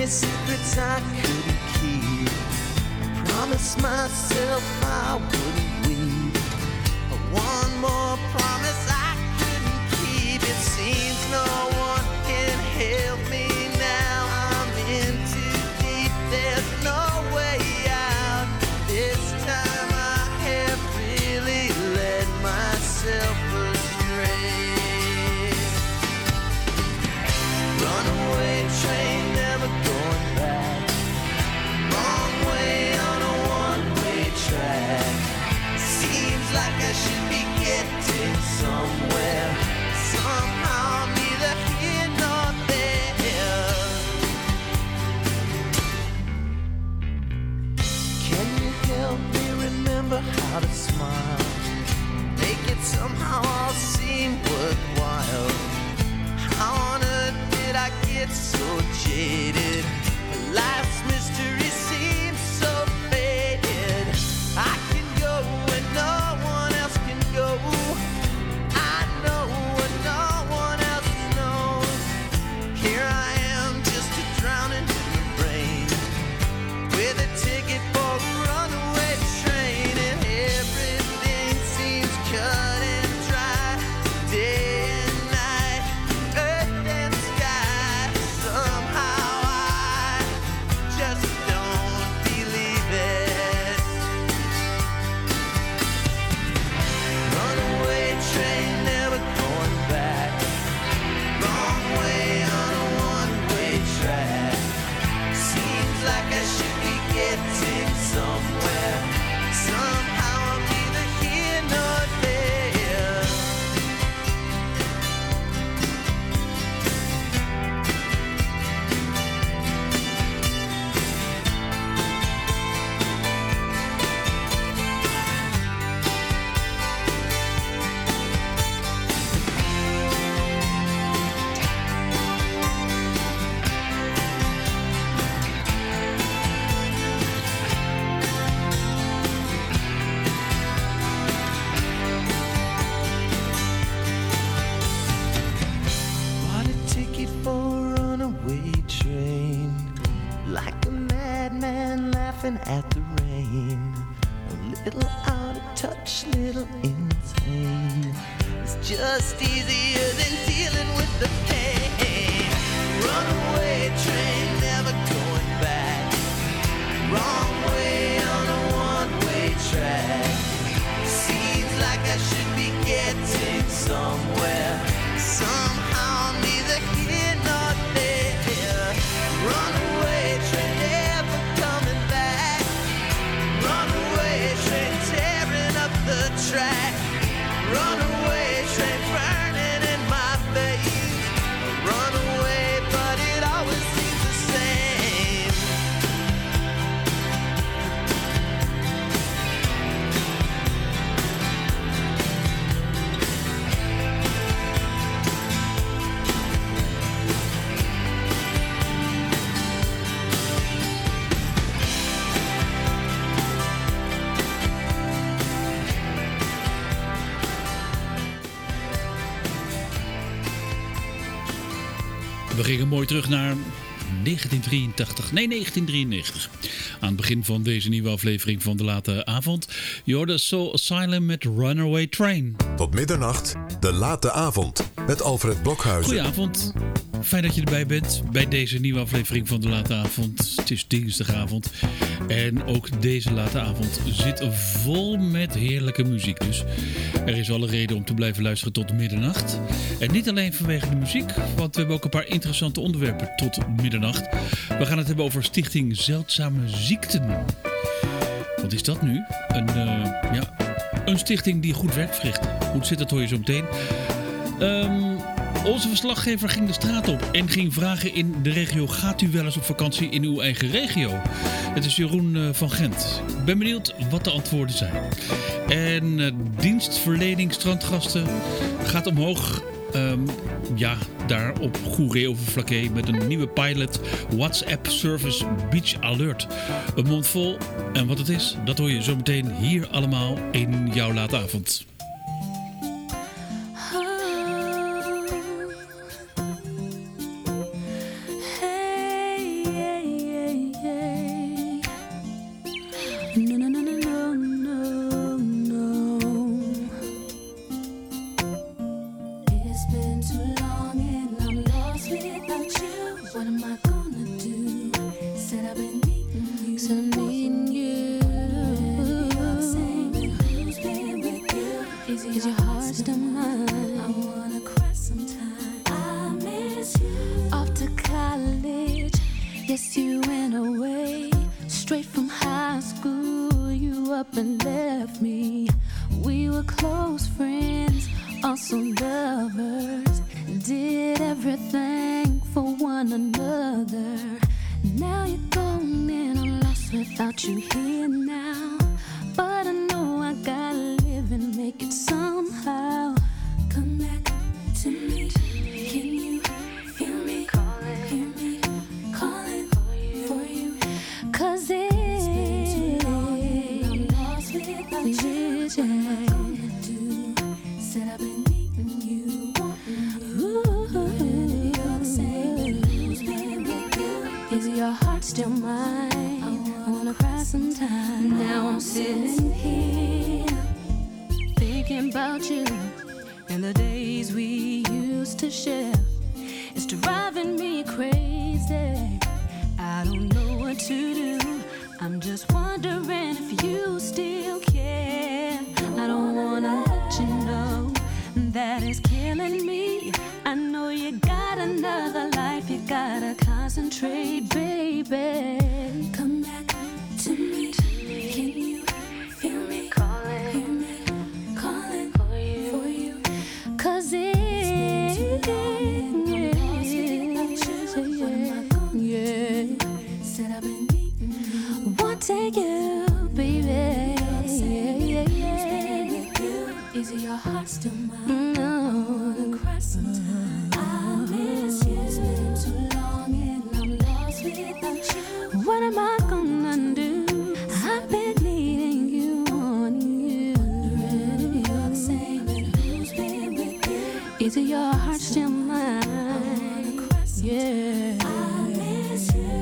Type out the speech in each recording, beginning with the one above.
secrets I couldn't keep. Promised myself I wouldn't weep. One more promise I couldn't keep. It seems no one can help me now. I'm in too deep. There's no way out. This time I have really led myself astray. Runaway train, never going back. Wrong way on a one-way track. Seems like I should be getting somewhere. Somehow I'm neither here nor there. Can you help me remember how to smile? Make it somehow all seem worthwhile. How on earth did I get so jaded? Life's mystery seems so faded. I can go when no one else can go. I know what no one else knows. Here I am, just a drowning in the rain, with a ticket for a runaway train, and everything seems cut and dry. Day and night, earth and sky. Somehow I just don't believe it. Runaway train, never going back. Wrong way on a one-way track. Seems like I should be getting somewhere. Somehow I'm neither here nor there. Bought a ticket for a runaway train, like a madman laughing at the rain. A little out of touch, little insane. It's just easier than dealing with the pain. Runaway train, never going back. Wrong way on a one-way track. Seems like I should be getting somewhere. Somehow I'm neither here nor there. Runaway train, never coming back. Runaway train, tearing up the track. Runaway train, burning in my veins. Runaway, but it always seems the same. We gingen mooi terug naar 1993. Nee, 1993. Aan het begin van deze nieuwe aflevering van De Late Avond. Je hoorde Soul Asylum met Runaway Train. Tot middernacht, De Late Avond. Met Alfred Blokhuizen. Goedenavond. Fijn dat je erbij bent bij deze nieuwe aflevering van De Late Avond. Het is dinsdagavond. En ook deze late avond zit vol met heerlijke muziek. Dus er is alle reden om te blijven luisteren tot middernacht. En niet alleen vanwege de muziek, want we hebben ook een paar interessante onderwerpen tot middernacht. We gaan het hebben over Stichting Zeldzame Ziekten. Wat is dat nu? Een stichting die goed werk verricht. Hoe zit dat, hoor je zo meteen. Onze verslaggever ging de straat op en ging vragen in de regio: gaat u wel eens op vakantie in uw eigen regio? Het is Jeroen van Gent. Ik ben benieuwd wat de antwoorden zijn. En dienstverlening strandgasten gaat omhoog. Daar op Goeree-Overflakkee met een nieuwe pilot WhatsApp Service Beach Alert. Een mond vol. En wat het is, dat hoor je zo meteen hier allemaal in jouw late avond. Hey, Yes, you went away straight from high school. You up and left me. We were close friends, also lovers. Did everything for one another. Now you're gone and I'm lost without you here now. But I know I gotta live and make it somehow. Come back to me. Can you feel me? Hear me calling for you. 'Cause it's been too long and I'm lost without you. What am I gonna do? Said I've been needing you. You're the same. Who's been with you? Is your heart still mine? I wanna cry sometime. Now I'm sitting here thinking about you and the days we used to share. It's driving me crazy. I don't know what to do. I'm just wondering if you still care. I don't wanna let you know that it's killing me. I know you got another life. You gotta concentrate, baby. Come back to me. Can you feel me? Hear me calling for you. 'Cause it's been too long and I'm lost without you. What am I gonna do? Said I've been needing you. Wanting you, baby. Is your heart still mine? No. I miss you. It's been too long and I'm lost without you. What am I gonna do? I've been needing you, wanting you. Wondering if you're the same and who's been with you. Is your heart still mine? Yeah. I miss you.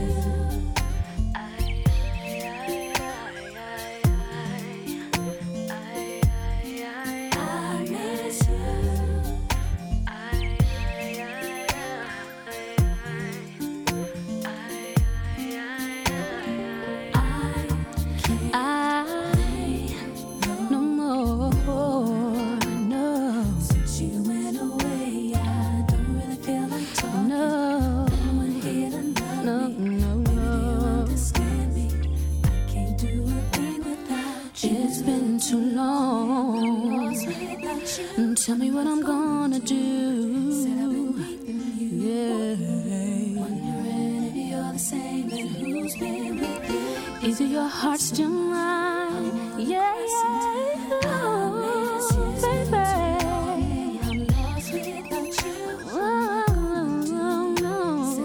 Too long. Tell me what I'm gonna do. Yeah. Wondering if you're the same and who's been with you. Is your heart still mine? Yeah, yeah. Oh, baby. I'm lost without you. Oh, no.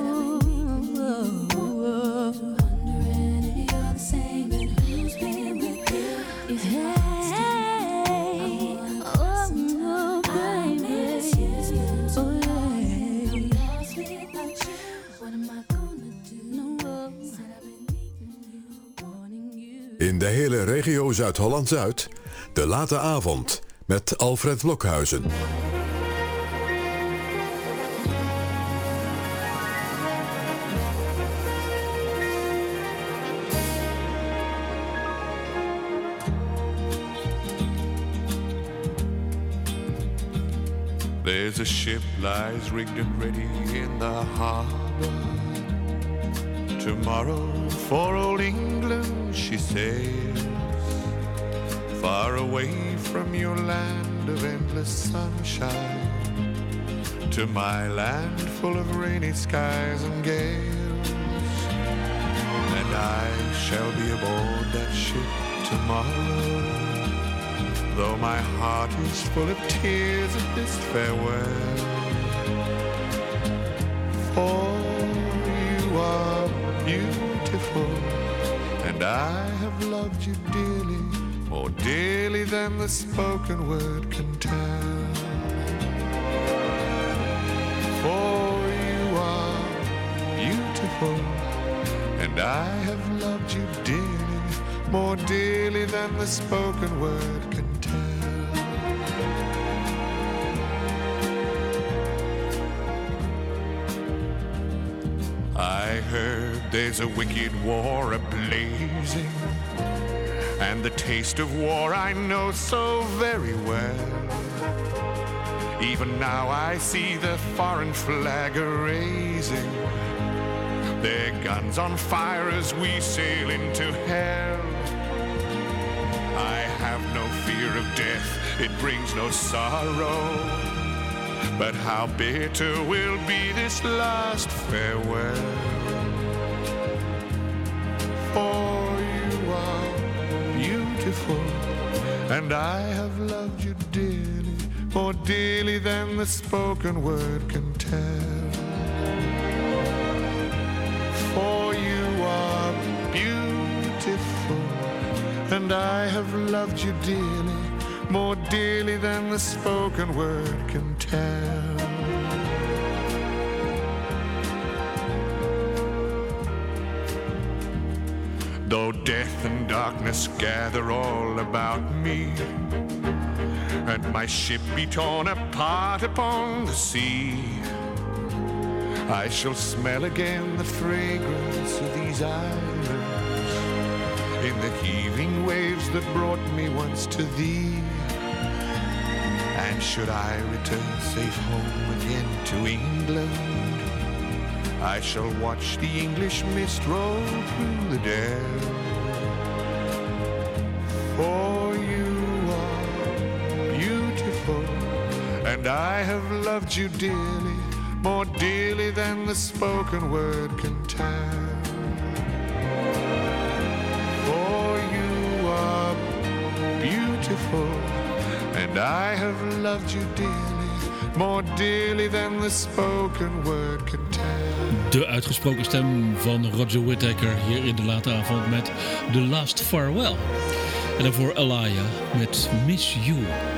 Wondering if you're the same and who's been with you. Yeah. In de hele regio Zuid-Holland-Zuid, de late avond met Alfred Blokhuizen. There's a ship lies rigged and ready in the harbor. Tomorrow for old England she sails, far away from your land of endless sunshine, to my land full of rainy skies and gales. And I shall be aboard that ship tomorrow, though my heart is full of tears at this farewell. For you are beautiful, and I have loved you dearly, more dearly than the spoken word can tell. For you are beautiful, and I have loved you dearly, more dearly than the spoken word can tell. I heard there's a wicked war a-blazing, and the taste of war I know so very well. Even now I see the foreign flag a-raising, their guns on fire as we sail into hell. I have no fear of death, it brings no sorrow. But how bitter will be this last farewell. For you are beautiful, and I have loved you dearly, more dearly than the spoken word can tell. For you are beautiful, and I have loved you dearly, more dearly than the spoken word can tell. Though death and darkness gather all about me, and my ship be torn apart upon the sea, I shall smell again the fragrance of these islands in the heaving waves that brought me once to thee. And should I return safe home again to England, I shall watch the English mist roll through the dell. For you are beautiful, and I have loved you dearly, more dearly than the spoken word can tell. For you are beautiful, and I have loved you dearly, more dearly than the spoken word can tell. De uitgesproken stem van Roger Whittaker hier in de late avond met The Last Farewell. En daarvoor Alaya met Miss You.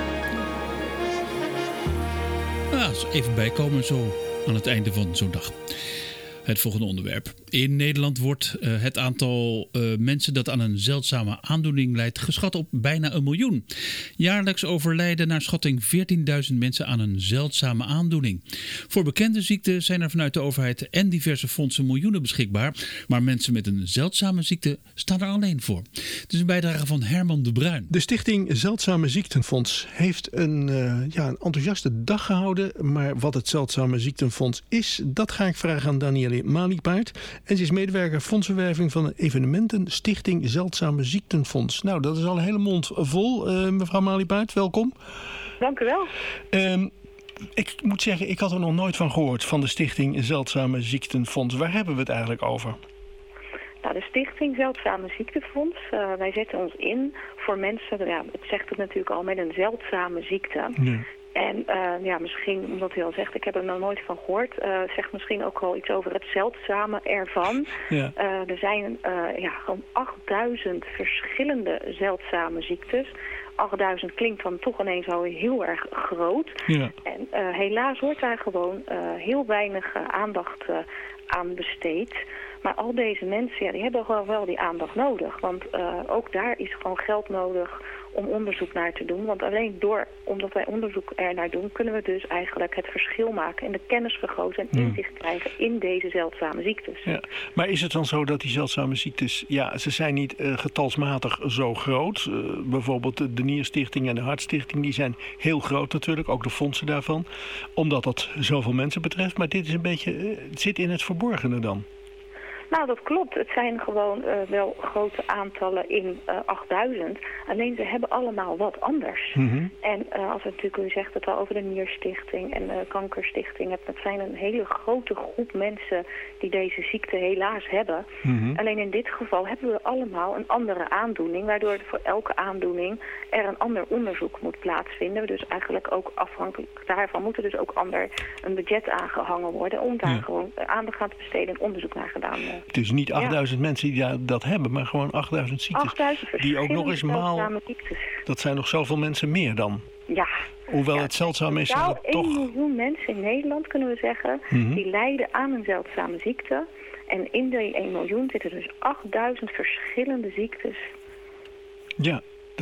Ja, even bijkomen zo aan het einde van zo'n dag. Het volgende onderwerp. In Nederland wordt het aantal mensen dat aan een zeldzame aandoening lijdt geschat op bijna 1 miljoen. Jaarlijks overlijden naar schatting 14.000 mensen aan een zeldzame aandoening. Voor bekende ziekten zijn er vanuit de overheid en diverse fondsen miljoenen beschikbaar. Maar mensen met een zeldzame ziekte staan er alleen voor. Het is een bijdrage van Herman de Bruin. De stichting Zeldzame Ziektenfonds heeft een enthousiaste dag gehouden. Maar wat het Zeldzame Ziektenfonds is, dat ga ik vragen aan Danielle Maliepaard. En ze is medewerker fondsenwerving van de evenementenstichting Zeldzame Ziektenfonds. Nou, dat is al een hele mond vol. Mevrouw Maliepaard, welkom. Dank u wel. Ik moet zeggen, ik had er nog nooit van gehoord, van de stichting Zeldzame Ziektenfonds. Waar hebben we het eigenlijk over? Nou, de stichting Zeldzame Ziektenfonds, wij zetten ons in voor mensen, ja, het zegt het natuurlijk al, met een zeldzame ziekte. Ja. En misschien, omdat u al zegt, ik heb er nog nooit van gehoord, zegt misschien ook wel iets over het zeldzame ervan. Ja. Er zijn gewoon 8000 verschillende zeldzame ziektes. 8000 klinkt dan toch ineens al heel erg groot. Ja. En helaas wordt daar gewoon heel weinig aandacht aan besteed. Maar al deze mensen, die hebben gewoon wel die aandacht nodig. Want ook daar is gewoon geld nodig om onderzoek naar te doen. Want alleen omdat wij onderzoek er naar doen, kunnen we dus eigenlijk het verschil maken en de kennis vergroten en inzicht krijgen in deze zeldzame ziektes. Ja. Maar is het dan zo dat die zeldzame ziektes, ze zijn niet getalsmatig zo groot? Bijvoorbeeld de Nierstichting en de Hartstichting, die zijn heel groot natuurlijk, ook de fondsen daarvan. Omdat dat zoveel mensen betreft. Maar dit is een beetje, het zit in het verborgene dan. Nou, dat klopt. Het zijn gewoon wel grote aantallen in 8000. Alleen ze hebben allemaal wat anders. Mm-hmm. En als we natuurlijk, u zegt het al over de Nierstichting en de Kankerstichting. Dat zijn een hele grote groep mensen die deze ziekte helaas hebben. Mm-hmm. Alleen in dit geval hebben we allemaal een andere aandoening. Waardoor voor elke aandoening er een ander onderzoek moet plaatsvinden. Dus eigenlijk ook afhankelijk daarvan moet er dus ook een budget aangehangen worden. Om daar gewoon aandacht aan te besteden en onderzoek naar gedaan worden. Het is niet 8000 mensen die dat hebben, maar gewoon 8000 ziektes. 8000 die ook nog eens dat zijn nog zoveel mensen meer dan. Ja. Hoewel het zeldzaam is, toch... 1 miljoen mensen in Nederland, kunnen we zeggen, die lijden aan een zeldzame ziekte. En in die 1 miljoen zitten dus 8000 verschillende ziektes. Ja.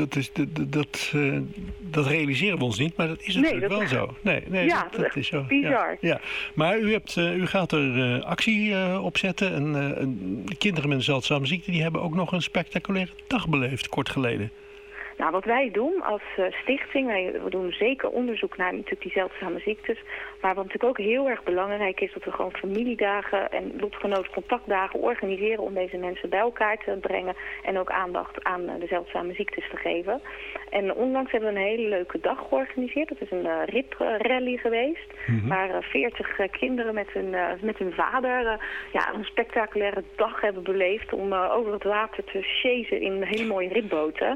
Dat realiseren we ons niet, maar dat is natuurlijk wel zo. Nee, dat is zo. Bizar. Ja. Maar u gaat er actie op zetten. En kinderen met een zeldzame ziekte, die hebben ook nog een spectaculaire dag beleefd, kort geleden. Nou, wat wij doen als stichting, we doen zeker onderzoek naar natuurlijk die zeldzame ziektes. Maar wat natuurlijk ook heel erg belangrijk is, dat we gewoon familiedagen en lotgenootcontactdagen organiseren om deze mensen bij elkaar te brengen en ook aandacht aan de zeldzame ziektes te geven. En onlangs hebben we een hele leuke dag georganiseerd. Dat is een riprally geweest, waar 40 kinderen met hun vader een spectaculaire dag hebben beleefd om over het water te chasen in hele mooie ripboten.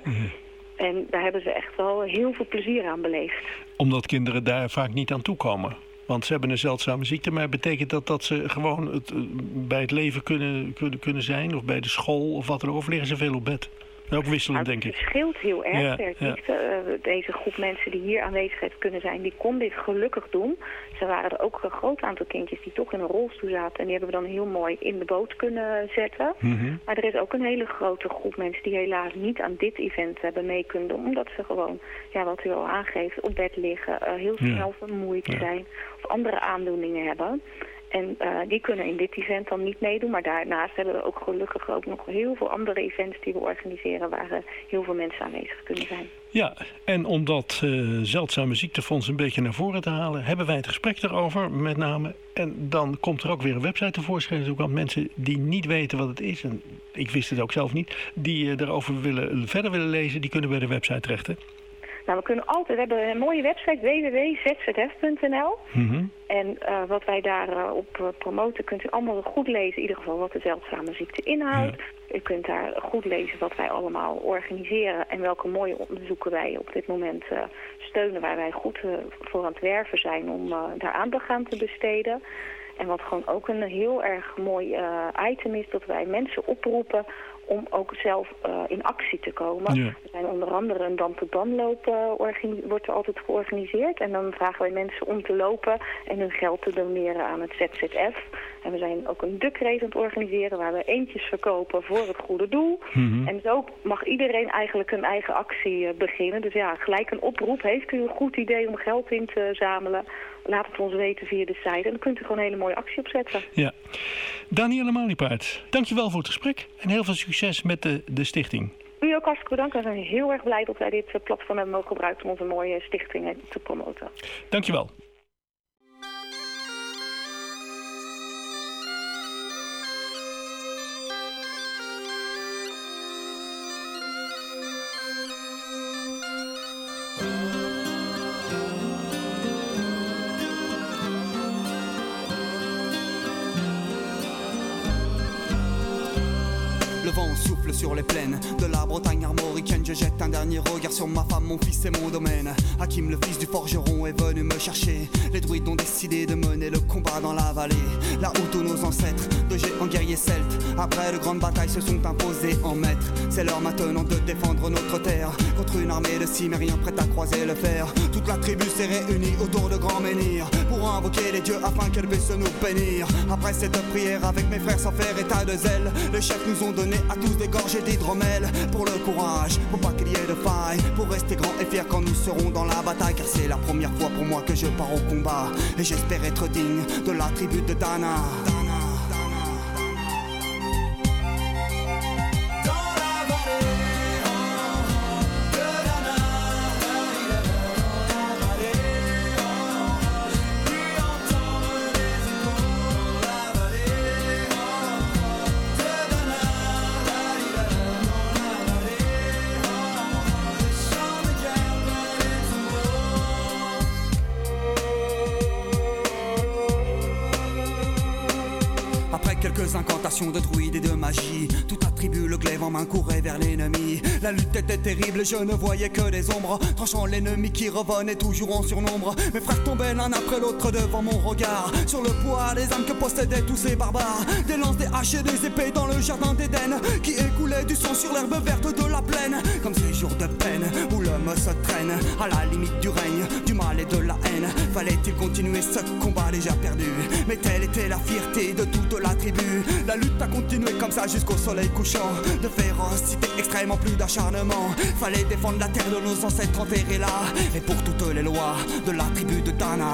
En daar hebben ze echt wel heel veel plezier aan beleefd. Omdat kinderen daar vaak niet aan toekomen. Want ze hebben een zeldzame ziekte, maar betekent dat ze gewoon bij het leven kunnen zijn? Of bij de school of wat dan ook? Of liggen ze veel op bed? Ook wisselend, denk ik. Het verschilt heel erg. Ja. Deze groep mensen die hier aanwezig kunnen zijn, die kon dit gelukkig doen. Ze waren er ook een groot aantal kindjes die toch in een rolstoel zaten. En die hebben we dan heel mooi in de boot kunnen zetten. Maar er is ook een hele grote groep mensen die helaas niet aan dit event hebben mee kunnen doen. Omdat ze gewoon, wat u al aangeeft, op bed liggen, heel snel vermoeid zijn of andere aandoeningen hebben. En die kunnen in dit event dan niet meedoen. Maar daarnaast hebben we ook gelukkig ook nog heel veel andere events die we organiseren waar heel veel mensen aanwezig kunnen zijn. Ja, en om dat zeldzame ziektefonds een beetje naar voren te halen, hebben wij het gesprek erover met name. En dan komt er ook weer een website tevoorschijn. Want mensen die niet weten wat het is, en ik wist het ook zelf niet, die erover verder willen lezen, die kunnen bij de website terecht, hè? Nou, we hebben een mooie website, www.zzf.nl. En wat wij daarop promoten, kunt u allemaal goed lezen, in ieder geval wat de zeldzame ziekte inhoudt. U kunt daar goed lezen wat wij allemaal organiseren en welke mooie onderzoeken wij op dit moment steunen, waar wij goed voor aan het werven zijn om daar aandacht aan te besteden. En wat gewoon ook een heel erg mooi item is, dat wij mensen oproepen om ook zelf in actie te komen. Er zijn onder andere een dan-tot-dan-loop wordt er altijd georganiseerd. En dan vragen wij mensen om te lopen en hun geld te doneren aan het ZZF. En we zijn ook een duckrace aan het organiseren waar we eentjes verkopen voor het goede doel. En zo mag iedereen eigenlijk een eigen actie beginnen. Dus gelijk een oproep. Heeft u een goed idee om geld in te zamelen? Laat het ons weten via de site. En dan kunt u gewoon een hele mooie actie opzetten. Ja. Daniëlle Maliepaard, dankjewel voor het gesprek. En heel veel succes met de stichting. U ook hartstikke bedankt. We zijn heel erg blij dat wij dit platform hebben mogen gebruiken om onze mooie stichtingen te promoten. Dankjewel. Le vent souffle sur les plaines de la Bretagne armoricaine. Je jette un dernier regard sur ma femme, mon fils et mon domaine. Hakim, le fils du forgeron, est venu me chercher. Les druides ont décidé de mener le combat dans la vallée, là où tous nos ancêtres, de géants guerriers celtes, après de grandes batailles se sont imposés en maîtres. C'est l'heure maintenant de défendre notre terre contre une armée de cimériens prête à croiser le fer. Toute la tribu s'est réunie autour de grands menhirs pour invoquer les dieux afin qu'elle puisse nous bénir. Après cette prière avec mes frères sans faire état de zèle, les chefs nous ont donné à tous des gorgées d'hydromel. Pour le courage, pour pas qu'il y ait de faille, pour rester grand et fier quand nous serons dans la bataille. Car c'est la première fois pour moi que je pars au combat, et j'espère être digne de la tribu de Dana. Quelques incantations de druides et de magie, tout attribue le glaive en main courait vers l'ennemi. La lutte était terrible, je ne voyais que des ombres, tranchant l'ennemi qui revenait toujours en surnombre. Mes frères tombaient l'un après l'autre devant mon regard, sur le poids des âmes que possédaient tous ces barbares. Des lances, des haches et des épées dans le jardin d'Éden, qui écoulait du sang sur l'herbe verte de la plaine. Comme ces jours de peine où l'homme se traîne à la limite du règne, du mal et de la haine. Fallait-il continuer ce combat déjà perdu? Mais telle était la fierté de toute la tribu. La lutte a continué comme ça jusqu'au soleil couchant. De férocité extrêmement, plus d'acharnement. Fallait défendre la terre de nos ancêtres enterrés là, et pour toutes les lois de la tribu de Dana.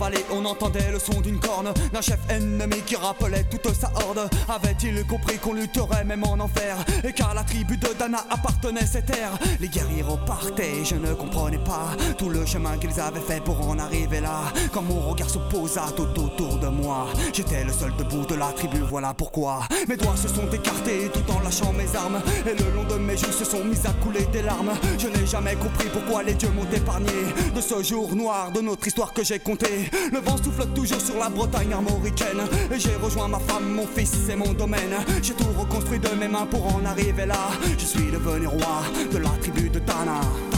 vallée on entendait le son d'une corne, d'un chef ennemi qui rappelait toute sa horde. Avait-il compris qu'on lutterait même en enfer, et qu'à la tribu de Dana appartenait cette terre? Les guerriers repartaient, je ne comprenais pas tout le chemin qu'ils avaient fait pour en arriver là. Quand mon regard se posa tout autour de moi, j'étais le seul debout de la tribu, voilà pourquoi mes doigts se sont écartés tout en lâchant mes armes, et le long de mes joues se sont mis à couler des larmes. Je n'ai jamais compris pourquoi les dieux m'ont épargné de ce jour noir de notre histoire que j'ai compté. Le vent souffle toujours sur la Bretagne armoricaine, et j'ai rejoint ma femme, mon fils et mon domaine. J'ai tout reconstruit de mes mains pour en arriver là. Je suis devenu roi de la tribu de Dana.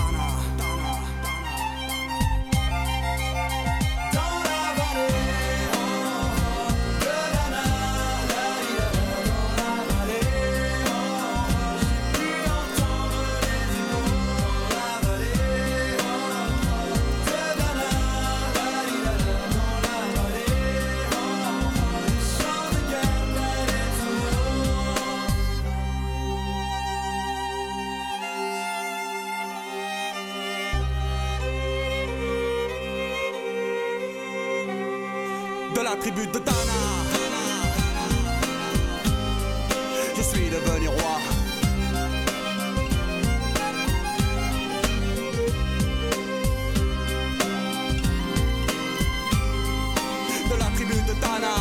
De la tribu de Dana, je suis devenu roi. De la tribu de Dana.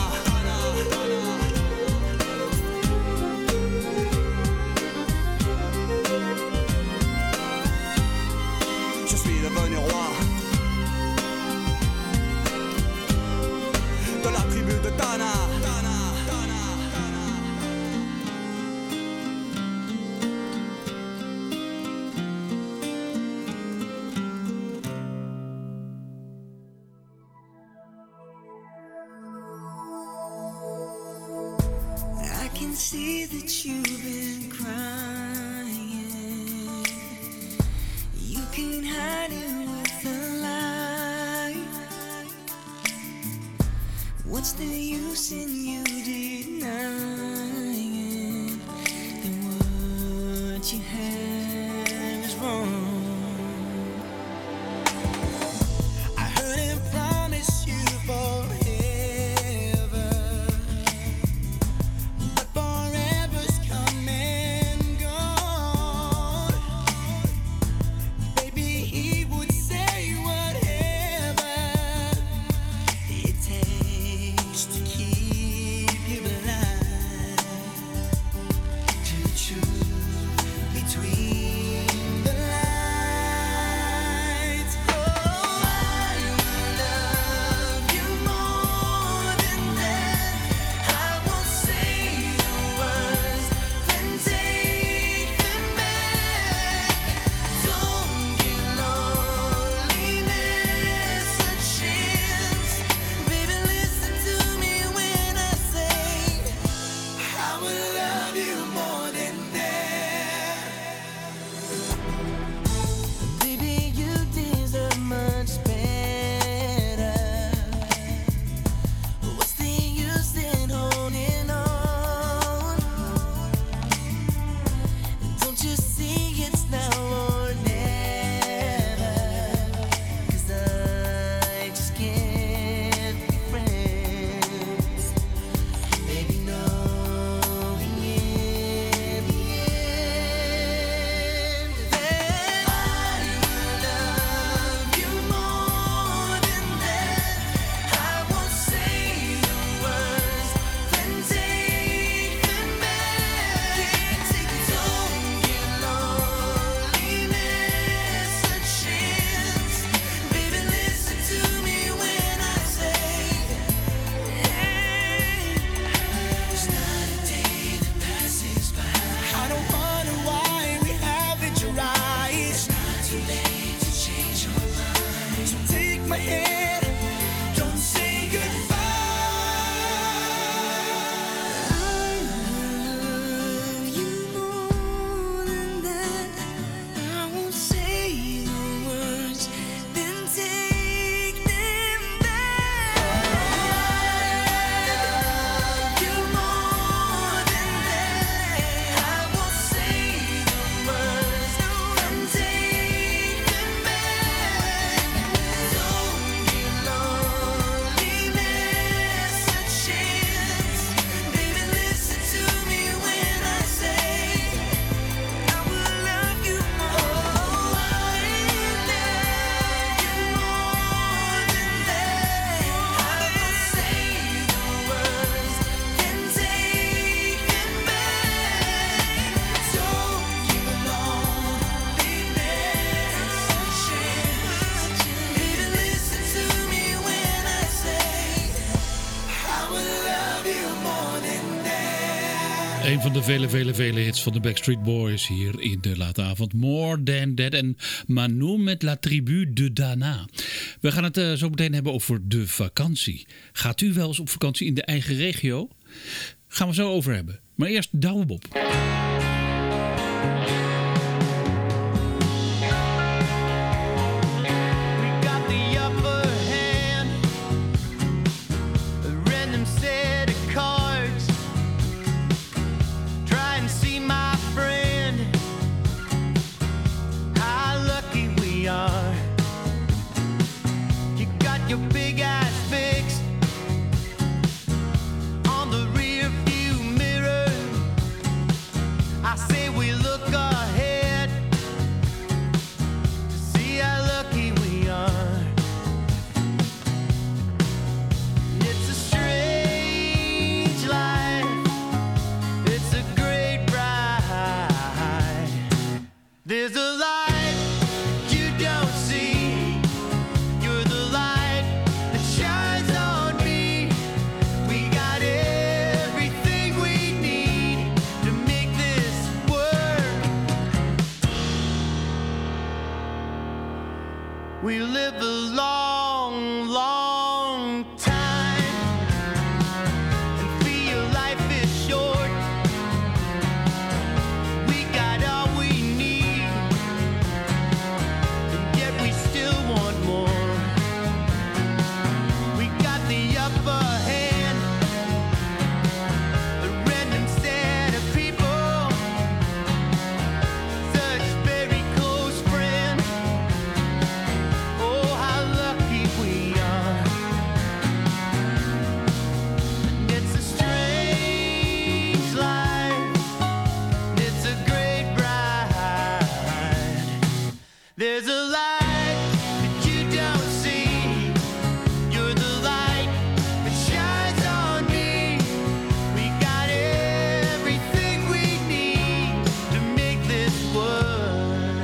Je suis devenu roi. De la tribu de Dana. I can see that you've been crying. You can't hide it with a lie. What's the use in you denying that what you have is wrong? I heard him promise you forever, but forever's come and gone. Baby, he would say whatever it takes to keep you alive. Een van de vele hits van de Backstreet Boys hier in de late avond. More Than That en Manu met La Tribu de Dana. We gaan het zo meteen hebben over de vakantie. Gaat u wel eens op vakantie in de eigen regio? Gaan we zo over hebben. Maar eerst Douwe Bob. We live a long, long time and feel life is short. We got all we need, and yet we still want more. We got the upper hand, a random set of people, such very close friends. Oh, how lucky we are. And it's a strange life, and it's a great ride. There's a light that you don't see. You're the light that shines on me. We got everything we need to make this work.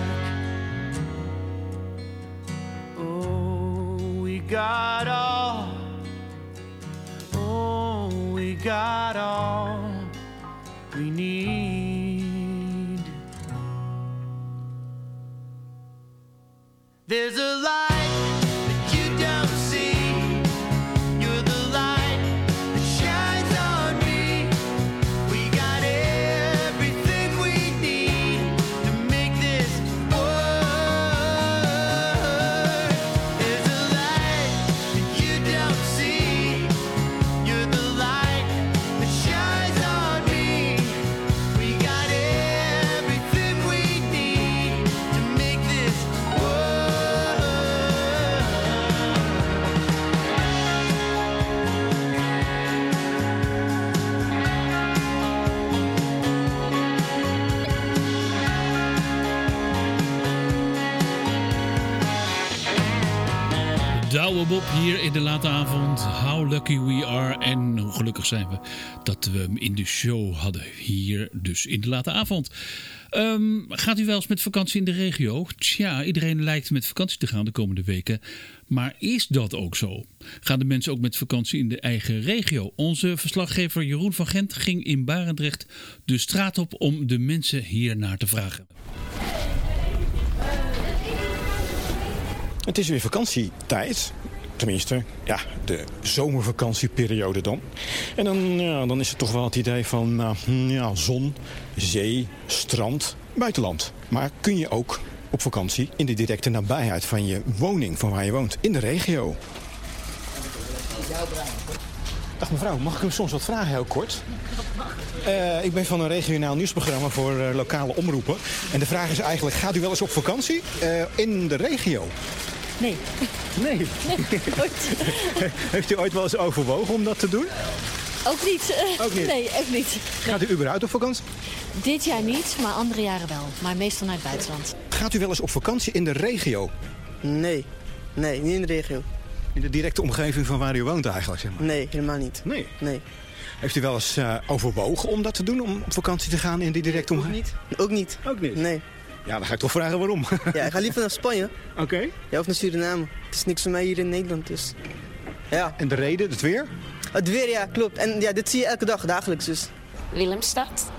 Oh, we got all. Oh, we got all we need. There's a light that you don't see. You're the light that shines on me. We got everything we need to make this work. There's a light that you don't see. You're the light that shines on me. We got everything we need to make this work. Douwe Bob hier in de late avond. How lucky we are. En hoe gelukkig zijn we dat we hem in de show hadden. Hier dus in de late avond. Gaat u wel eens met vakantie in de regio? Tja, iedereen lijkt met vakantie te gaan de komende weken. Maar is dat ook zo? Gaan de mensen ook met vakantie in de eigen regio? Onze verslaggever Jeroen van Gent ging in Barendrecht de straat op om de mensen hier naar te vragen. Het is weer vakantietijd. Tenminste, ja, de zomervakantieperiode dan. En dan is het toch wel het idee van zon, zee, strand, buitenland. Maar kun je ook op vakantie in de directe nabijheid van je woning, van waar je woont, in de regio? Dag mevrouw, mag ik u soms wat vragen, heel kort? Ik ben van een regionaal nieuwsprogramma voor lokale omroepen. En de vraag is eigenlijk, gaat u wel eens op vakantie in de regio? Nee. Nee? Nooit. Heeft u ooit wel eens overwogen om dat te doen? Ook niet. Ook niet? Nee, echt niet. Gaat u überhaupt op vakantie? Dit jaar niet, maar andere jaren wel. Maar meestal naar het buitenland. Gaat u wel eens op vakantie in de regio? Nee, niet in de regio. In de directe omgeving van waar u woont eigenlijk, zeg maar? Nee, helemaal niet. Nee. Heeft u wel eens overwogen om dat te doen, om op vakantie te gaan in die directe omgeving? Ook niet. Ook niet? Nee. Ja, dan ga ik toch vragen waarom. Ja, ik ga liever naar Spanje. Oké. Ja, of naar Suriname. Het is niks voor mij hier in Nederland, dus... Ja. En de reden, het weer? Het weer, ja, klopt. En ja, dit zie je elke dag, dagelijks dus. Willemstad,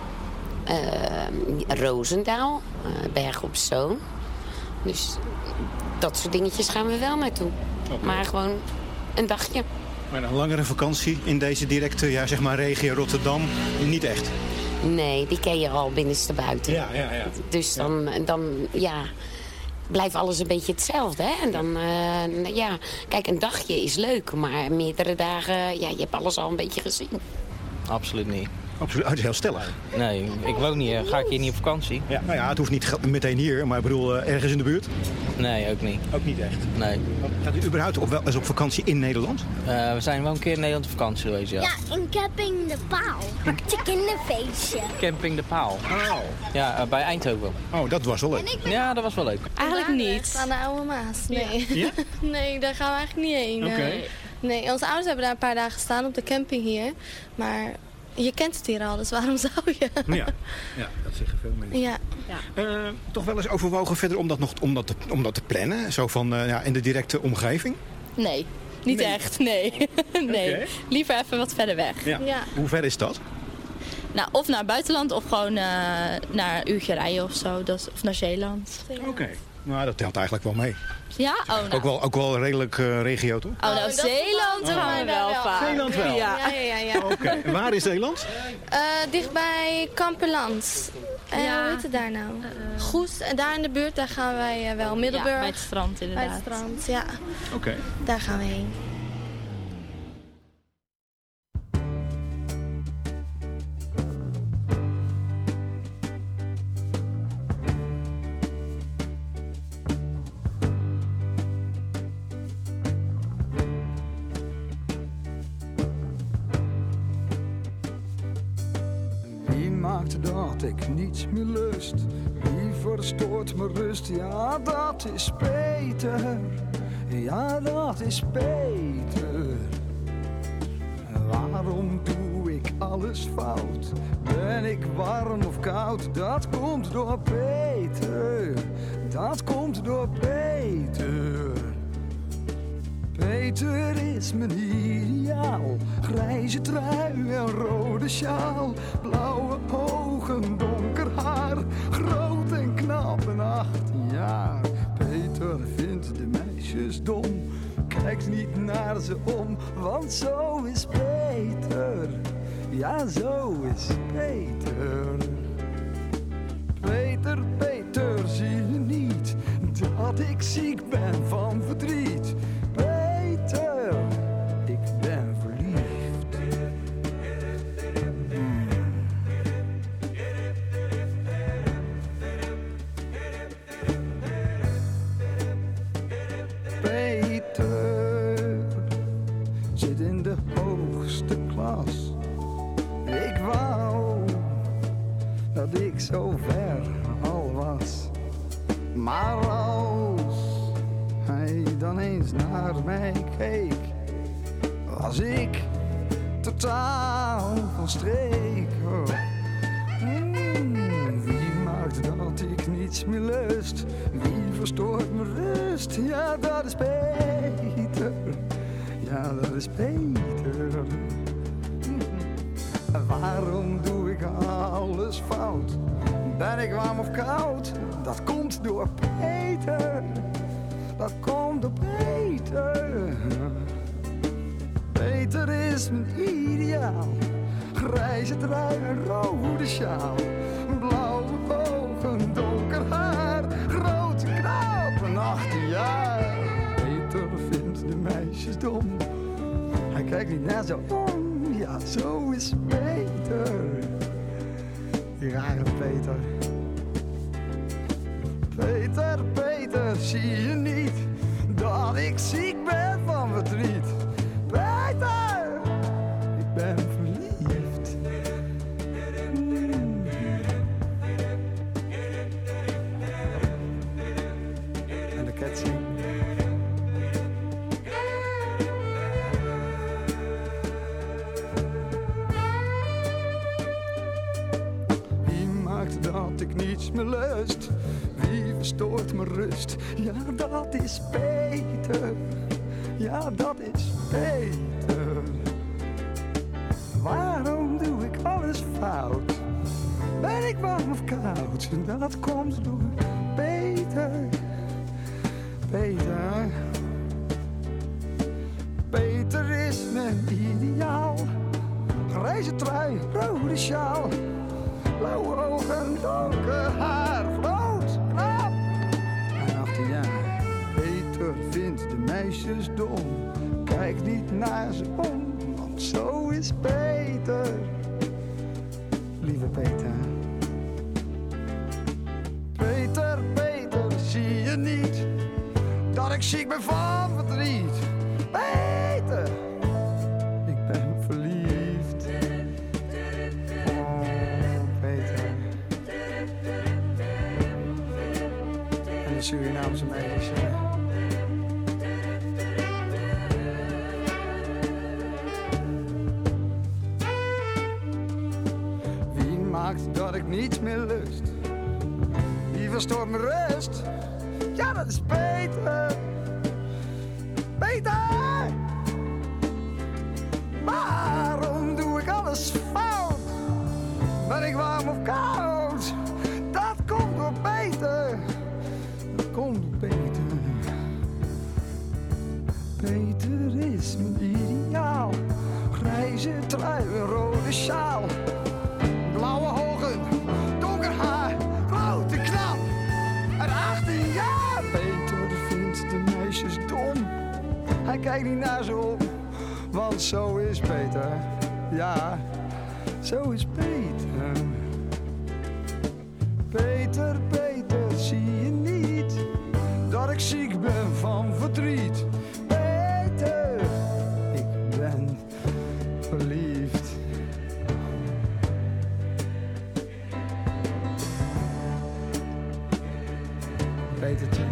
Roosendaal, Bergen op Zoom. Dus dat soort dingetjes gaan we wel naartoe. Okay. Maar gewoon een dagje. Maar een langere vakantie in deze directe regio Rotterdam niet echt? Nee, die ken je al binnenstebuiten. Ja. Dus dan blijft alles een beetje hetzelfde. Hè? En dan, kijk, een dagje is leuk, maar meerdere dagen, je hebt alles al een beetje gezien. Absoluut niet. Absoluut, dat is heel stellig. Nee, ik woon hier. Ga ik hier niet op vakantie? Ja, nou ja, het hoeft niet meteen hier, maar ik bedoel ergens in de buurt? Nee, ook niet. Ook niet echt? Nee. Gaat u überhaupt wel eens op vakantie in Nederland? We zijn wel een keer in Nederland op vakantie geweest, ja. Ja, in Camping de Paal. Een kinderfeestje. Camping de Paal. Oh. Ja, bij Eindhoven. Oh, dat was wel leuk. Ja, dat was wel leuk. Eigenlijk niet. Aan de Oude Maas, nee. Ja? Nee, daar gaan we eigenlijk niet heen. Oké. Nee, onze ouders hebben daar een paar dagen gestaan op de camping hier. Maar je kent het hier al, dus waarom zou je? Ja, dat zeggen veel mensen. Ja. Toch wel eens overwogen verder om dat te plannen? Zo van in de directe omgeving? Nee, niet echt, nee. Nee. Okay. Liever even wat verder weg. Ja. Hoe ver is dat? Nou, of naar het buitenland of gewoon naar een uurtje rijden of zo. Of naar Zeeland. Oké. Nou, dat telt eigenlijk wel mee. Ja? Oh, nou. Ook wel redelijk regio, toch? Oh, nou, Zeeland gaan we wel vaak. Zeeland wel? Ja. Oké. En waar is Zeeland? Dichtbij Kamperland. Hoe heet het daar nou? Goes. En daar in de buurt, daar gaan wij wel. Middelburg. Ja, bij het strand inderdaad. Bij het strand, ja. Oké. Daar gaan we heen. Dat ik niets meer lust, wie verstoort mijn rust? Ja, dat is Peter, ja, dat is Peter. Waarom doe ik alles fout? Ben ik warm of koud? Dat komt door Peter, dat komt door Peter. Peter is mijn ideaal, grijze trui en rode sjaal, blauwe ogen, donker haar, groot en knap en 18 jaar. Peter vindt de meisjes dom, kijkt niet naar ze om, want zo is Peter, ja zo is Peter. Peter, Peter, zie je niet dat ik ziek ben van verdriet? Peter, ik ben verliefd. Peter zit in de hoogste klas. Ik wou dat ik zo ver al was. Maar als hij dan eens naar mij keek, was ik totaal van streek. Wie maakt dat ik niets meer lust? Wie verstoort mijn rust? Ja, dat is Peter. Ja, dat is Peter. Waarom doe ik alles fout? Ben ik warm of koud? Dat komt door Peter. Dat komt door Peter. Peter is mijn ideaal. Grijze trui en rode sjaal. Blauwe ogen, donker haar. Grote knapen, 18 jaar. Peter vindt de meisjes dom. Hij kijkt niet naar ze om. Ja, zo is Peter. Die rare Peter. Peter, Peter, zie je niet dat ik ziek ben van verdriet? Peter, ik ben verliefd. En de cat zingt. Wie maakt dat ik niets meer lust? Wie verstoort mijn rust? Ja, dat is Peter. Ja, dat is Peter. Waarom doe ik alles alles fout? Ben ik warm of koud? Dat komt door Peter. Peter. Peter is mijn ideaal. Grijze trui, rode sjaal. Blauwe ogen, donker haar. Groot, knap. En 18 jaar. Peter vindt de meisjes dom. Kijk niet naar ze om, want zo is Peter. Lieve Peter. Peter, Peter, zie je niet dat ik ziek ben van verdriet? Peter, ik ben verliefd. Oh, Peter. En de Surinaamse meisje. Wie maakt dat ik niets meer lust? Wie verstoort mijn rust? Ja, dat is Peter. Peter! Waarom doe ik alles fout? Ben ik warm of koud? Dat komt door Peter. Dat komt door Peter. Peter is mijn ideaal. Grijze trui, een rode sjaal. Blauwe ogen, donker haar, groot en knap. En 18 jaar. Peter vindt de meisjes dom. Hij kijkt niet naar ze om, want zo is Peter. Ja, zo is Peter. Peter, Peter, zie je niet dat ik ziek ben van verdriet? Peter, ik ben verliefd. Petertje.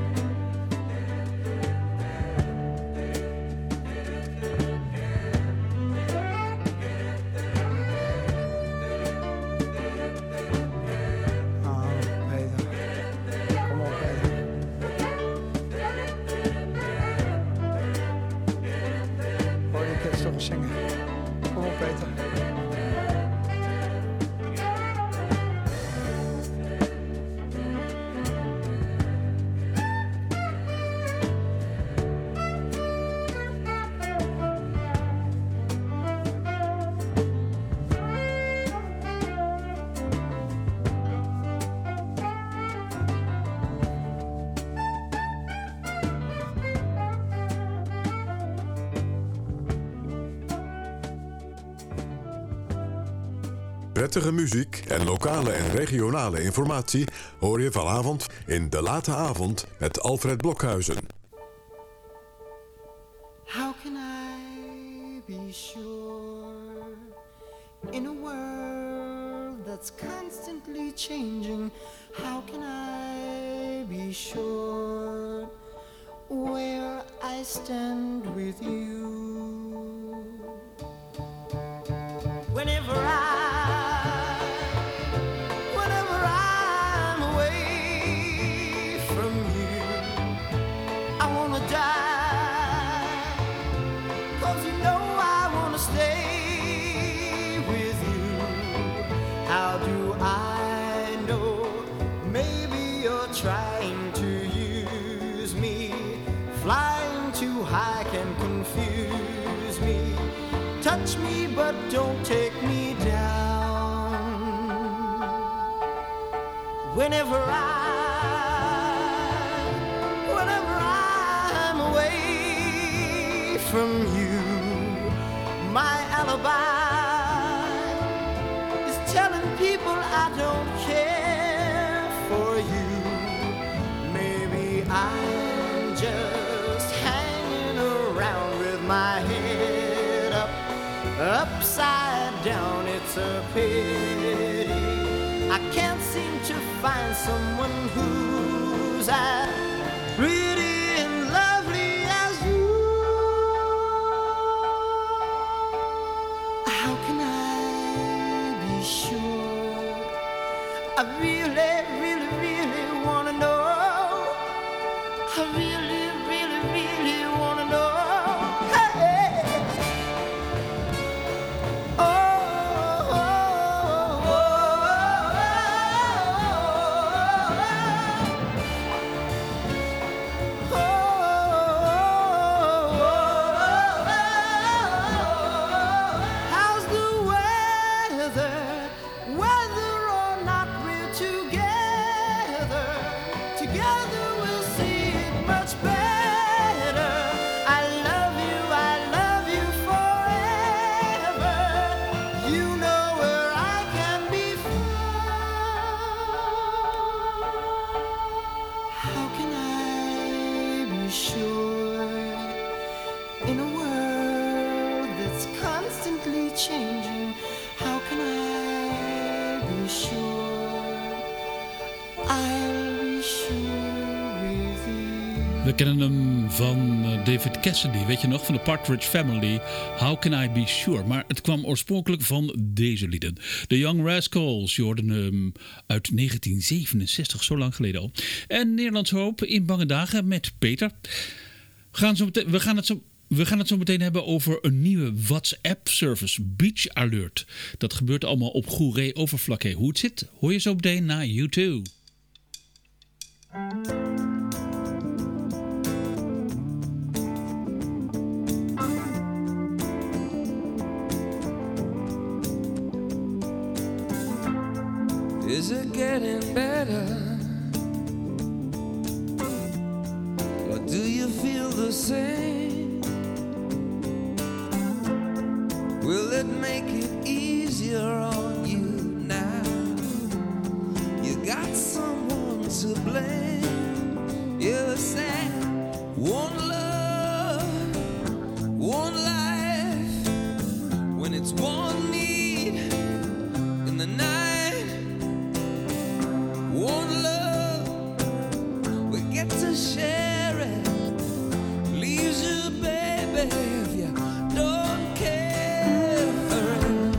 Zingen. Kom op, Peter. Prettige muziek en lokale en regionale informatie hoor je vanavond in De Late Avond met Alfred Blokhuizen. How can I be sure in a world that's constantly changing? How can I be sure where I stand with you? Whenever I'm away from you, I wanna die, 'cause you know I wanna stay with you. How do I know? Maybe you're trying to use me. Flying too high can confuse me. Touch me but don't take me down. Whenever I'm away from you, my alibi is telling people I don't care for you. Maybe I'm just hanging around with my head up, upside down. It's a pity I can't seem to find someone who's as pretty and lovely as you. How can I be sure? I really, really, really wanna know. I really, really, really wanna know. Hey. Oh, oh, be sure, I'll be sure with you. We kennen hem van David Cassidy, weet je nog, van de Partridge Family. How Can I Be Sure? Maar het kwam oorspronkelijk van deze lieden. The Young Rascals, je hoorde hem uit 1967, zo lang geleden al. En Nederlands Hoop in bange dagen met Peter. We gaan het zo meteen hebben over een nieuwe WhatsApp-service, Beach Alert. Dat gebeurt allemaal op Goeree Overflakkee. Hoe het zit, hoor je zo meteen na U2. Is it getting better? Or do you feel the same? Will it make it easier on you now? You got someone to blame. You said one love, one life. When it's one need in the night. One love, we get to share it. Leaves you, baby, if you don't care for it.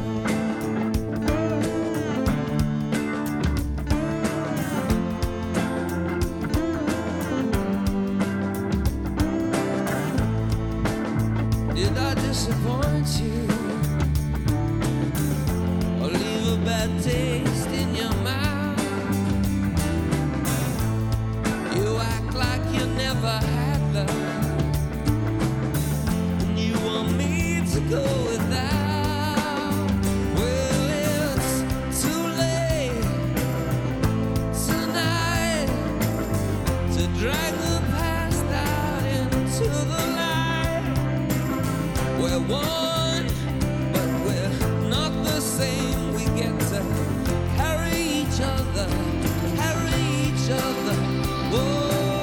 Did I disappoint you? Or leave a bad taste in your mouth? Never had love, and you want me to go without. Well, it's too late tonight to drag the past out into the light. We're one, but we're not the same. We get to carry each other, carry each other. Whoa.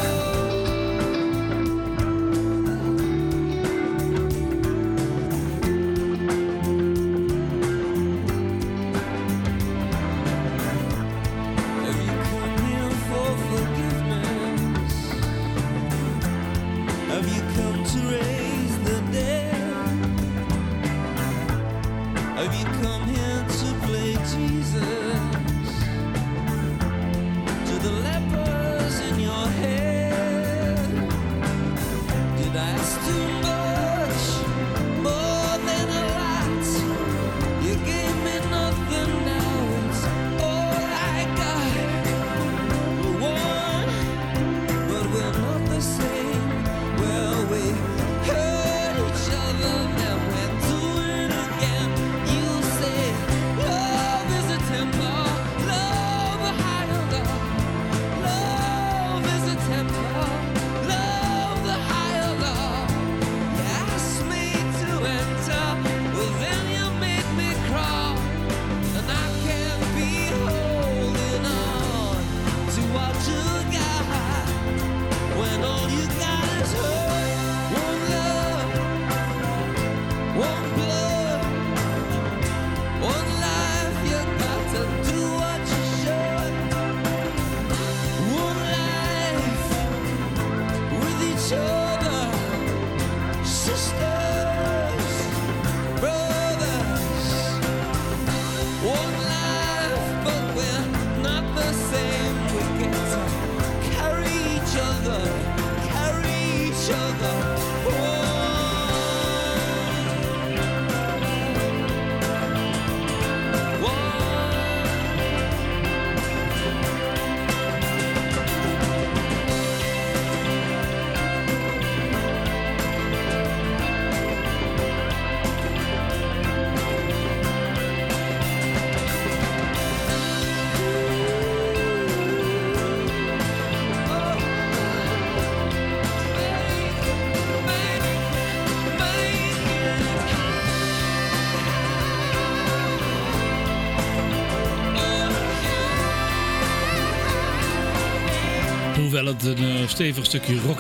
Hoewel het een stevig stukje rock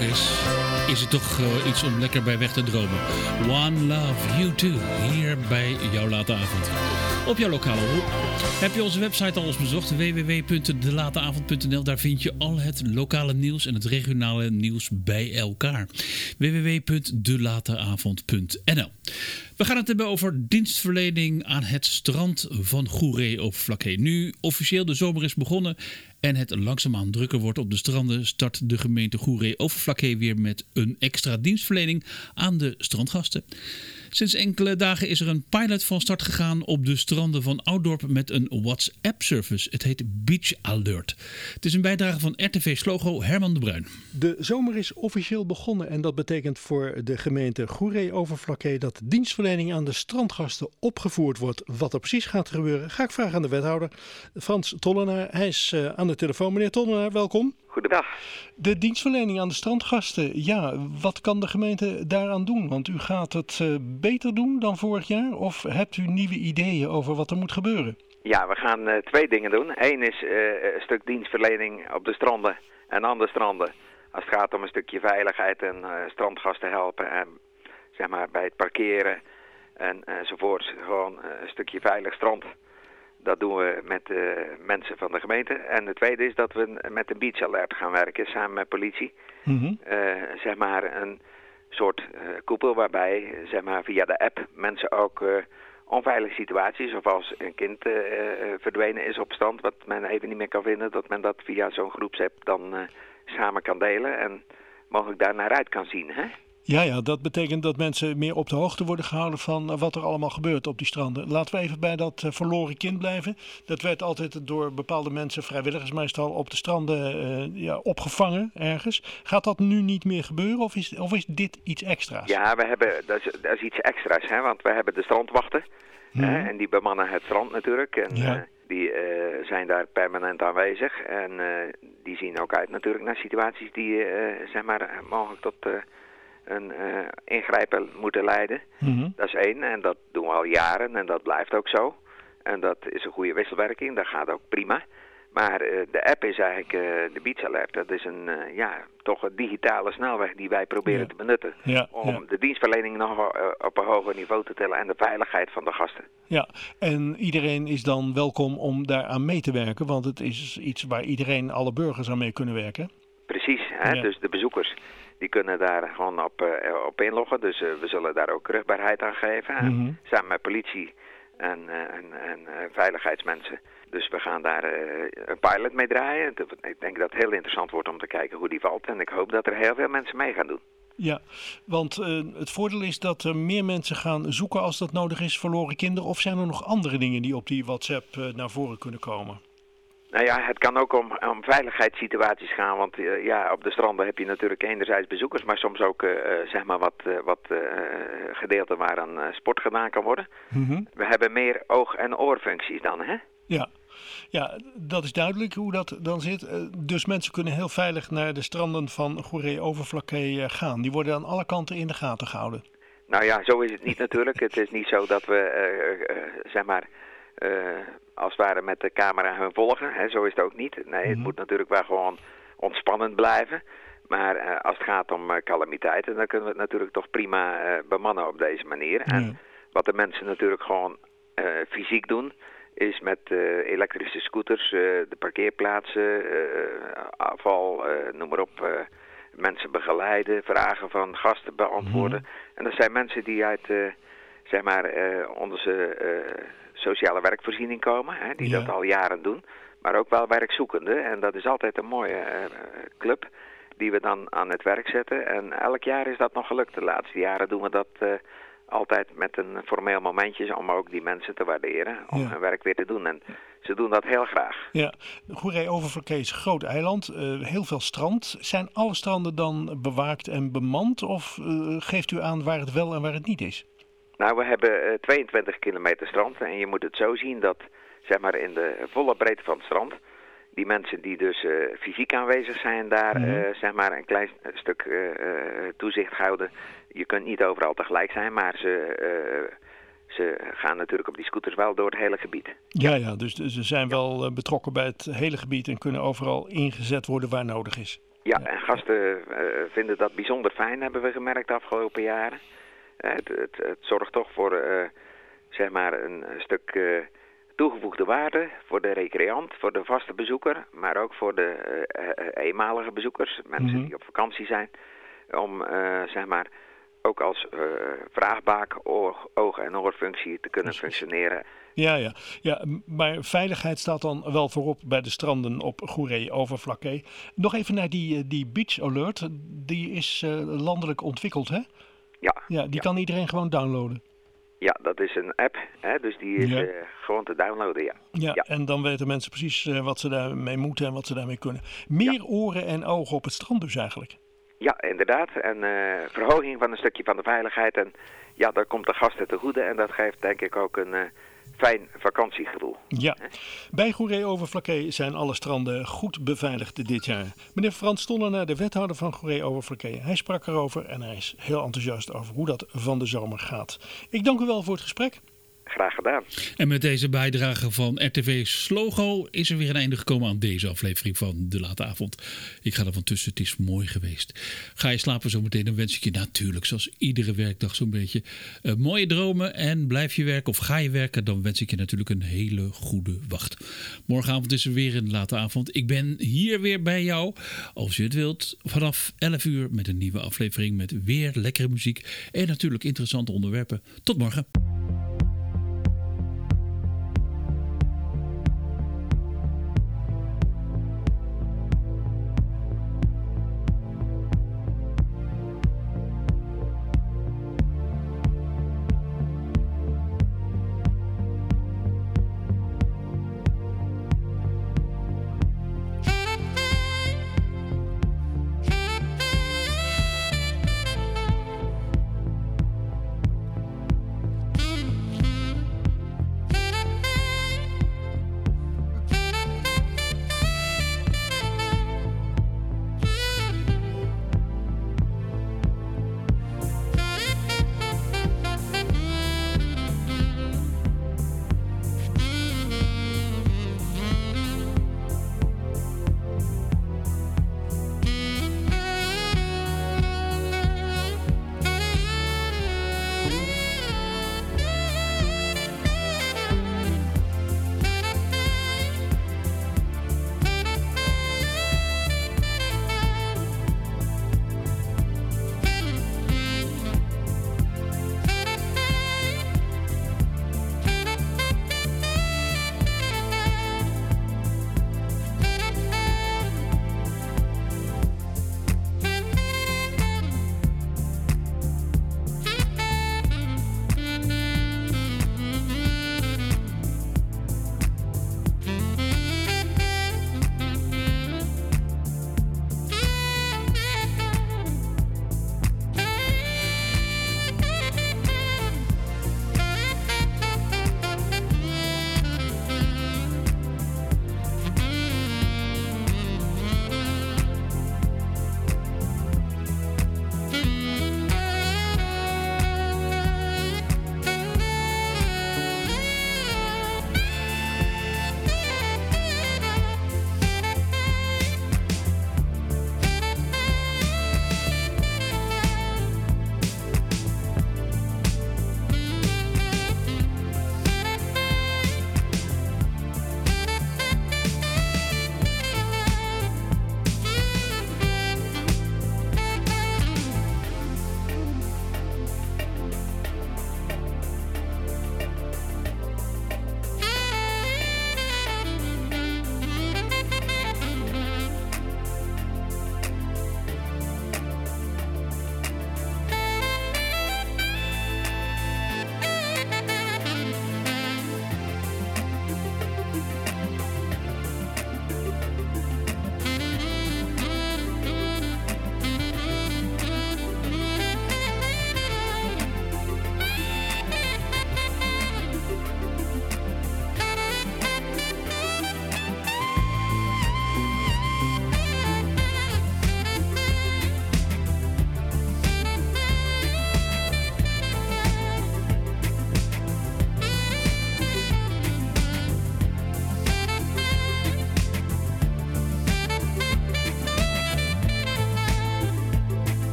is het toch iets om lekker bij weg te dromen. One Love, U2, hier bij jouw late avond. op jouw lokale omroep. Heb je onze website al eens bezocht? www.delateavond.nl. Daar vind je al het lokale nieuws en het regionale nieuws bij elkaar. www.delateavond.nl. We gaan het hebben over dienstverlening aan het strand van Goeree-Overflakkee. Nu officieel de zomer is begonnen en het langzaamaan drukker wordt op de stranden, start de gemeente Goeree-Overflakkee weer met een extra dienstverlening aan de strandgasten. Sinds enkele dagen is er een pilot van start gegaan op de stranden van Ouddorp met een WhatsApp-service. Het heet Beach Alert. Het is een bijdrage van RTV Slogo Herman de Bruin. De zomer is officieel begonnen en dat betekent voor de gemeente Goeree-Overflakkee dat de dienstverlening aan de strandgasten opgevoerd wordt. Wat er precies gaat gebeuren, ga ik vragen aan de wethouder Frans Tollenaar. Hij is aan de telefoon. Meneer Tollenaar, welkom. Goedendag. De dienstverlening aan de strandgasten, ja, wat kan de gemeente daaraan doen? Want u gaat het beter doen dan vorig jaar of hebt u nieuwe ideeën over wat er moet gebeuren? Ja, we gaan 2 dingen doen. Eén is een stuk dienstverlening op de stranden en aan de stranden. Als het gaat om een stukje veiligheid en strandgasten helpen en zeg maar bij het parkeren enzovoort. Gewoon een stukje veilig strand. Dat doen we met mensen van de gemeente. En het tweede is dat we met een Beach Alert gaan werken samen met politie. Zeg maar een soort koepel waarbij zeg maar via de app mensen ook onveilige situaties, of als een kind verdwenen is op strand wat men even niet meer kan vinden, dat men dat via zo'n groepsapp dan samen kan delen en mogelijk daar naar uit kan zien. Hè? Ja, dat betekent dat mensen meer op de hoogte worden gehouden van wat er allemaal gebeurt op die stranden. Laten we even bij dat verloren kind blijven. Dat werd altijd door bepaalde mensen, vrijwilligers meestal, op de stranden opgevangen ergens. Gaat dat nu niet meer gebeuren of is dit iets extra's? Ja, dat is iets extra's, hè? Want we hebben de strandwachten en die bemannen het strand natuurlijk. En die zijn daar permanent aanwezig en die zien ook uit natuurlijk naar situaties die zeg maar mogelijk tot een ingrijpen moeten leiden. Dat is 1 en dat doen we al jaren en dat blijft ook zo. En dat is een goede wisselwerking, dat gaat ook prima. Maar de app is eigenlijk de Beach Alert. Dat is toch een digitale snelweg die wij proberen te benutten. Om de dienstverlening nog op een hoger niveau te tillen en de veiligheid van de gasten. Ja, en iedereen is dan welkom om daaraan mee te werken, want het is iets waar iedereen, alle burgers aan mee kunnen werken. Precies, hè? Dus de bezoekers die kunnen daar gewoon op inloggen. Dus we zullen daar ook rugbaarheid aan geven. Samen met politie en veiligheidsmensen. Dus we gaan daar een pilot mee draaien. Ik denk dat het heel interessant wordt om te kijken hoe die valt. En ik hoop dat er heel veel mensen mee gaan doen. Ja, want het voordeel is dat er meer mensen gaan zoeken als dat nodig is, verloren kinderen. Of zijn er nog andere dingen die op die WhatsApp naar voren kunnen komen? Nou ja, het kan ook om veiligheidssituaties gaan, want op de stranden heb je natuurlijk enerzijds bezoekers, maar soms ook zeg maar wat gedeelten waar aan sport gedaan kan worden. We hebben meer oog- en oorfuncties dan, hè? Ja, dat is duidelijk hoe dat dan zit. Dus mensen kunnen heel veilig naar de stranden van Goeree-Overflakkee gaan. Die worden aan alle kanten in de gaten gehouden. Nou ja, zo is het niet natuurlijk. Het is niet zo dat we, zeg maar, als het ware met de camera hun volgen. Hè, zo is het ook niet. Nee, het moet natuurlijk wel gewoon ontspannend blijven. Maar als het gaat om calamiteiten, dan kunnen we het natuurlijk toch prima bemannen op deze manier. En wat de mensen natuurlijk gewoon fysiek doen, is met elektrische scooters, de parkeerplaatsen, afval, noem maar op, mensen begeleiden, vragen van gasten beantwoorden. En dat zijn mensen die uit, zeg maar, onze sociale werkvoorziening komen, hè, die dat al jaren doen, maar ook wel werkzoekenden. En dat is altijd een mooie club die we dan aan het werk zetten. En elk jaar is dat nog gelukt. De laatste jaren doen we dat altijd met een formeel momentje om ook die mensen te waarderen, om hun werk weer te doen. En ze doen dat heel graag. Ja, Goeree-Overflakkee is een groot eiland, heel veel strand. Zijn alle stranden dan bewaakt en bemand of geeft u aan waar het wel en waar het niet is? Nou, we hebben 22 kilometer strand en je moet het zo zien dat, zeg maar, in de volle breedte van het strand, die mensen die dus fysiek aanwezig zijn daar, zeg maar, een klein stuk toezicht houden. Je kunt niet overal tegelijk zijn, maar ze gaan natuurlijk op die scooters wel door het hele gebied. Ja, dus ze zijn wel betrokken bij het hele gebied en kunnen overal ingezet worden waar nodig is. Ja, en gasten vinden dat bijzonder fijn, hebben we gemerkt de afgelopen jaren. Het zorgt toch voor, zeg maar, een stuk toegevoegde waarde voor de recreant, voor de vaste bezoeker, maar ook voor de eenmalige bezoekers, mensen die op vakantie zijn, om zeg maar ook als vraagbaak, oog- en oorfunctie te kunnen functioneren. Ja, maar veiligheid staat dan wel voorop bij de stranden op Goeree-Overflakkee. Nog even naar die Beach Alert, die is landelijk ontwikkeld, hè? Ja, die kan iedereen gewoon downloaden. Ja, dat is een app, hè, dus die is gewoon te downloaden, ja. En dan weten mensen precies wat ze daarmee moeten en wat ze daarmee kunnen. Meer oren en ogen op het strand dus eigenlijk. Ja, inderdaad. En verhoging van een stukje van de veiligheid. En ja, dat komt de gasten te goede en dat geeft denk ik ook een fijn vakantiegevoel. Ja, bij Goeree-Overflakkee zijn alle stranden goed beveiligd dit jaar. Meneer Frans Tollenaar, de wethouder van Goeree-Overflakkee, hij sprak erover en hij is heel enthousiast over hoe dat van de zomer gaat. Ik dank u wel voor het gesprek. Graag gedaan. En met deze bijdrage van RTV Slogo is er weer een einde gekomen aan deze aflevering van De Late Avond. Ik ga er van tussen, het is mooi geweest. Ga je slapen zometeen, dan wens ik je natuurlijk, zoals iedere werkdag zo'n beetje, mooie dromen. En blijf je werken of ga je werken, dan wens ik je natuurlijk een hele goede wacht. Morgenavond is er weer een Late Avond. Ik ben hier weer bij jou, als je het wilt, vanaf 11 uur met een nieuwe aflevering met weer lekkere muziek en natuurlijk interessante onderwerpen. Tot morgen.